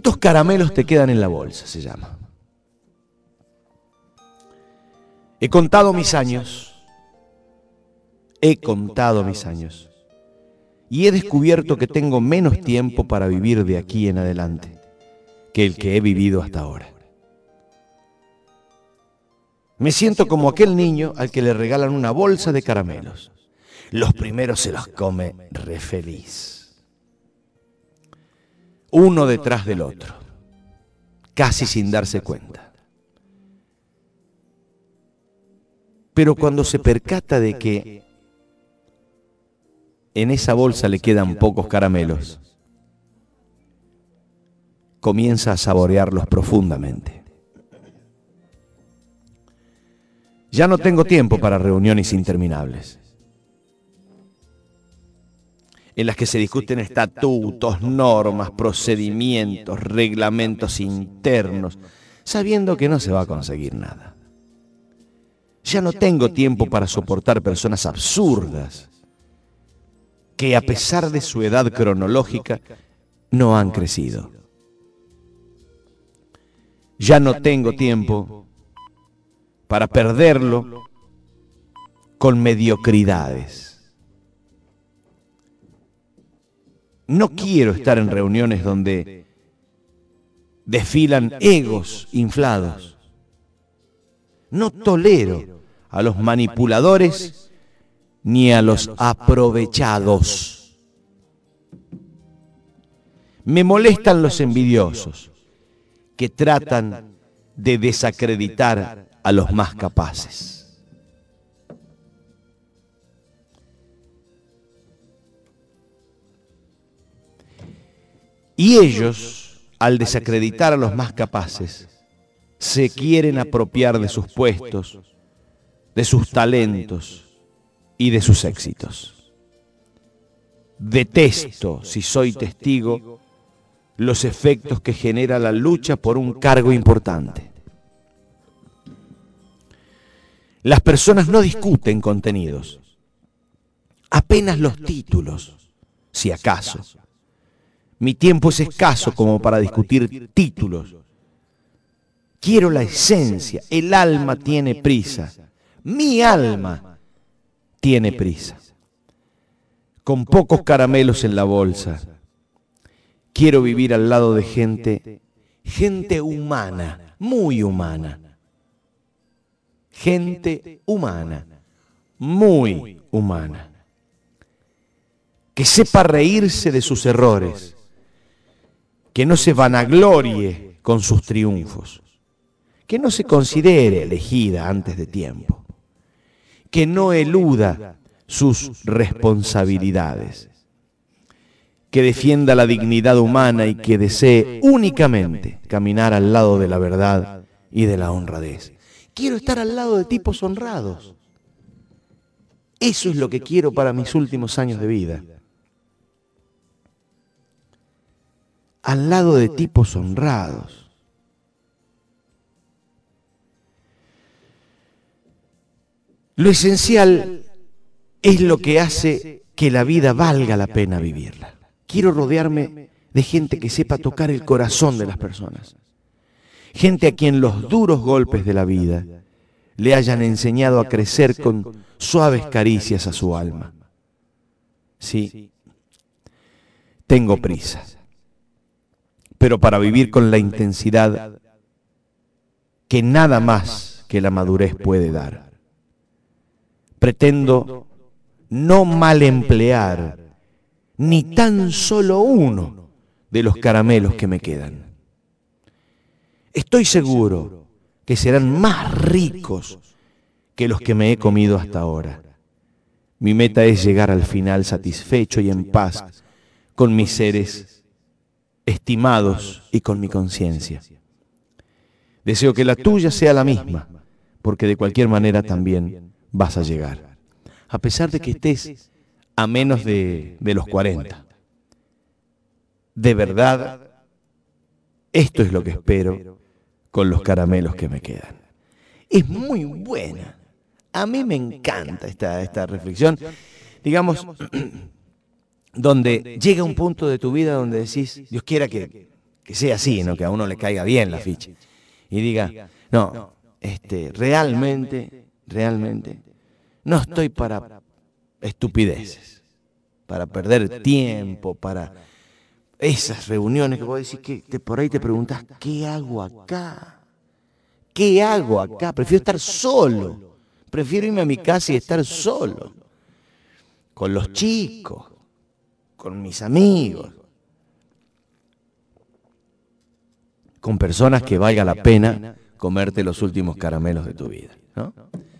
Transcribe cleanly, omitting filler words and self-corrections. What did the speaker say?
¿Cuántos caramelos te quedan en la bolsa? Se llama. He contado mis años. He contado mis años. Y he descubierto que tengo menos tiempo para vivir de aquí en adelante que el que he vivido hasta ahora. Me siento como aquel niño al que le regalan una bolsa de caramelos. Los primeros se los come re feliz. Uno detrás del otro, casi sin darse cuenta. Pero cuando se percata de que en esa bolsa le quedan pocos caramelos, comienza a saborearlos profundamente. Ya no tengo tiempo para reuniones interminables, en las que se discuten estatutos, normas, procedimientos, reglamentos internos, sabiendo que no se va a conseguir nada. Ya no tengo tiempo para soportar personas absurdas, que a pesar de su edad cronológica, no han crecido. Ya no tengo tiempo para perderlo con mediocridades. No quiero estar en reuniones donde desfilan egos inflados. No tolero a los manipuladores ni a los aprovechados. Me molestan los envidiosos que tratan de desacreditar a los más capaces. Y ellos, al desacreditar a los más capaces, se quieren apropiar de sus puestos, de sus talentos y de sus éxitos. Detesto, si soy testigo, los efectos que genera la lucha por un cargo importante. Las personas no discuten contenidos, apenas los títulos, si acaso. Mi tiempo es escaso como para discutir títulos. Quiero la esencia, el alma tiene prisa, mi alma tiene prisa. Con pocos caramelos en la bolsa, quiero vivir al lado de gente humana, muy humana. Gente humana, muy humana. Que sepa reírse de sus errores, que no se vanaglorie con sus triunfos, que no se considere elegida antes de tiempo, que no eluda sus responsabilidades, que defienda la dignidad humana y que desee únicamente caminar al lado de la verdad y de la honradez. Quiero estar al lado de tipos honrados. Eso es lo que quiero para mis últimos años de vida. Al lado de tipos honrados. Lo esencial es lo que hace que la vida valga la pena vivirla. Quiero rodearme de gente que sepa tocar el corazón de las personas. Gente a quien los duros golpes de la vida le hayan enseñado a crecer con suaves caricias a su alma. Sí, tengo prisa, pero para vivir con la intensidad que nada más que la madurez puede dar. Pretendo no mal emplear ni tan solo uno de los caramelos que me quedan. Estoy seguro que serán más ricos que los que me he comido hasta ahora. Mi meta es llegar al final satisfecho y en paz con mis seres estimados y con mi conciencia. Deseo que la tuya sea la misma, porque de cualquier manera también vas a llegar, a pesar de que estés a menos de los 40. De verdad, esto es lo que espero con los caramelos que me quedan. Es muy buena. A mí me encanta esta reflexión. Digamos, donde llega un punto de tu vida donde decís, Dios quiera que que sea así, ¿no? Que a uno le caiga bien la ficha. Y diga, no, realmente no estoy para estupideces, para perder tiempo, para esas reuniones que vos decís que por ahí te preguntás, ¿qué hago acá? ¿Qué hago acá? Prefiero estar solo. Prefiero irme a mi casa y estar solo. Con los chicos, con mis amigos, con personas que valga la pena comerte los últimos caramelos de tu vida, ¿no?